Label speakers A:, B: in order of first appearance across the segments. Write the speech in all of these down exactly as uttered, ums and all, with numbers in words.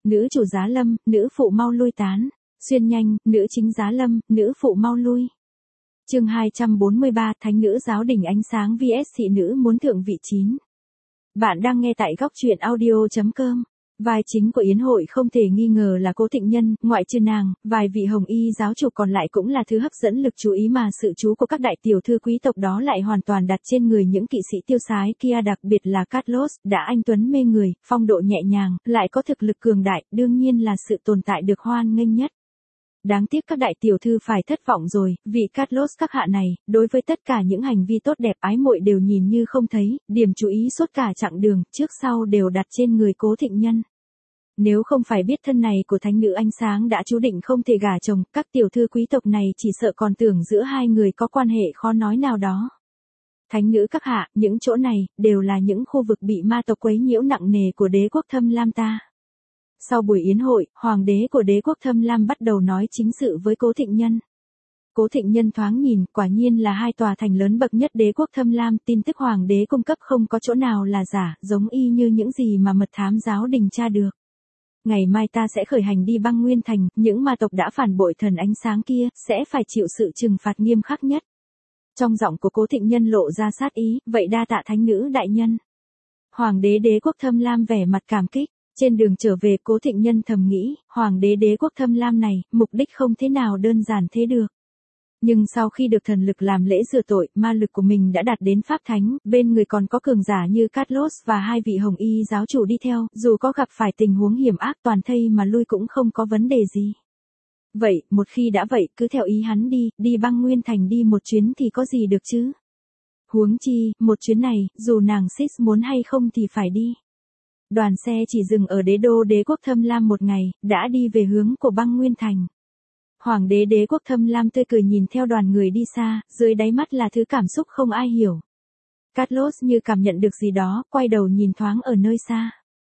A: nữ chủ giá lâm, nữ phụ mau lui tán. Xuyên nhanh, nữ chính giá lâm, nữ phụ mau lui. Chương hai trăm bốn mươi ba, Thánh nữ giáo đỉnh ánh sáng vs thị nữ muốn thượng vị chín. Bạn đang nghe tại góc truyện audio chấm com. Vai chính của yến hội không thể nghi ngờ là Cố Thịnh Nhân, ngoại trừ nàng, vài vị hồng y giáo chủ còn lại cũng là thứ hấp dẫn lực chú ý mà sự chú của các đại tiểu thư quý tộc đó lại hoàn toàn đặt trên người những kỵ sĩ tiêu sái kia, đặc biệt là Carlos, đã anh tuấn mê người, phong độ nhẹ nhàng, lại có thực lực cường đại, đương nhiên là sự tồn tại được hoan nghênh nhất. Đáng tiếc các đại tiểu thư phải thất vọng rồi, vị Carlos các hạ này, đối với tất cả những hành vi tốt đẹp ái muội đều nhìn như không thấy, điểm chú ý suốt cả chặng đường, trước sau đều đặt trên người Cố Thịnh Nhân. Nếu không phải biết thân này của thánh nữ ánh sáng đã chú định không thể gả chồng, các tiểu thư quý tộc này chỉ sợ còn tưởng giữa hai người có quan hệ khó nói nào đó. Thánh nữ các hạ, những chỗ này, đều là những khu vực bị ma tộc quấy nhiễu nặng nề của đế quốc Thâm Lam ta. Sau buổi yến hội, hoàng đế của đế quốc Thâm Lam bắt đầu nói chính sự với Cố Thịnh Nhân. Cố Thịnh Nhân thoáng nhìn, quả nhiên là hai tòa thành lớn bậc nhất đế quốc Thâm Lam, tin tức hoàng đế cung cấp không có chỗ nào là giả, giống y như những gì mà mật thám giáo đình tra được. Ngày mai ta sẽ khởi hành đi băng nguyên thành, những ma tộc đã phản bội thần ánh sáng kia, sẽ phải chịu sự trừng phạt nghiêm khắc nhất. Trong giọng của Cố Thịnh Nhân lộ ra sát ý, vậy đa tạ thánh nữ đại nhân. Hoàng đế đế quốc Thâm Lam vẻ mặt cảm kích. Trên đường trở về, Cố Thịnh Nhân thầm nghĩ, hoàng đế đế quốc Thâm Lam này, mục đích không thế nào đơn giản thế được. Nhưng sau khi được thần lực làm lễ rửa tội, ma lực của mình đã đạt đến pháp thánh, bên người còn có cường giả như Carlos và hai vị hồng y giáo chủ đi theo, dù có gặp phải tình huống hiểm ác toàn thây mà lui cũng không có vấn đề gì. Vậy, một khi đã vậy, cứ theo ý hắn đi, đi băng nguyên thành đi một chuyến thì có gì được chứ? Huống chi, một chuyến này, dù nàng Six muốn hay không thì phải đi. Đoàn xe chỉ dừng ở đế đô đế quốc Thâm Lam một ngày, đã đi về hướng của băng nguyên thành. Hoàng đế đế quốc Thâm Lam tươi cười nhìn theo đoàn người đi xa, dưới đáy mắt là thứ cảm xúc không ai hiểu. Carlos như cảm nhận được gì đó, quay đầu nhìn thoáng ở nơi xa.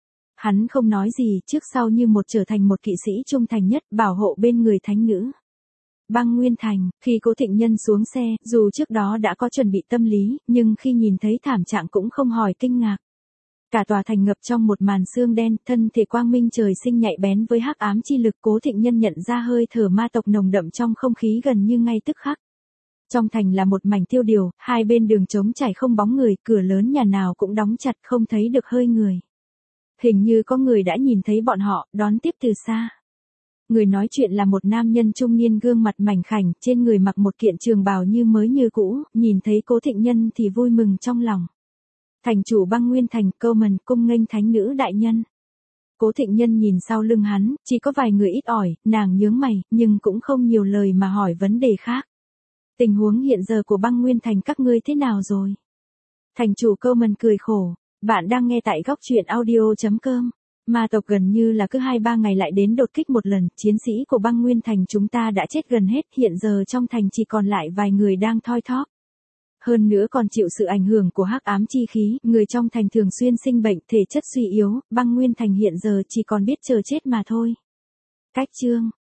A: Hắn không nói gì, trước sau như một trở thành một kỵ sĩ trung thành nhất, bảo hộ bên người thánh nữ. Băng nguyên thành, khi Cố Thịnh Nhân xuống xe, dù trước đó đã có chuẩn bị tâm lý, nhưng khi nhìn thấy thảm trạng cũng không hỏi kinh ngạc. Cả tòa thành ngập trong một màn sương đen, thân thể quang minh trời sinh nhạy bén với hắc ám chi lực. Cố Thịnh Nhân nhận ra hơi thở ma tộc nồng đậm trong không khí gần như ngay tức khắc. Trong thành là một mảnh tiêu điều, hai bên đường trống trải không bóng người, cửa lớn nhà nào cũng đóng chặt không thấy được hơi người. Hình như có người đã nhìn thấy bọn họ, đón tiếp từ xa. Người nói chuyện là một nam nhân trung niên gương mặt mảnh khảnh, trên người mặc một kiện trường bào như mới như cũ, nhìn thấy Cố Thịnh Nhân thì vui mừng trong lòng. Thành chủ băng nguyên thành, Câu Mần, cung nghênh thánh nữ đại nhân. Cố Thịnh Nhân nhìn sau lưng hắn, chỉ có vài người ít ỏi, nàng nhướng mày, nhưng cũng không nhiều lời mà hỏi vấn đề khác. Tình huống hiện giờ của băng nguyên thành các ngươi thế nào rồi? Thành chủ Câu Mần cười khổ, bạn đang nghe tại góc truyện audio chấm com. Ma tộc gần như là cứ hai ba ngày lại đến đột kích một lần, chiến sĩ của băng nguyên thành chúng ta đã chết gần hết, hiện giờ trong thành chỉ còn lại vài người đang thoi thóp. Hơn nữa còn chịu sự ảnh hưởng của hắc ám chi khí, người trong thành thường xuyên sinh bệnh, thể chất suy yếu, băng nguyên thành hiện giờ chỉ còn biết chờ chết mà thôi. Cách chương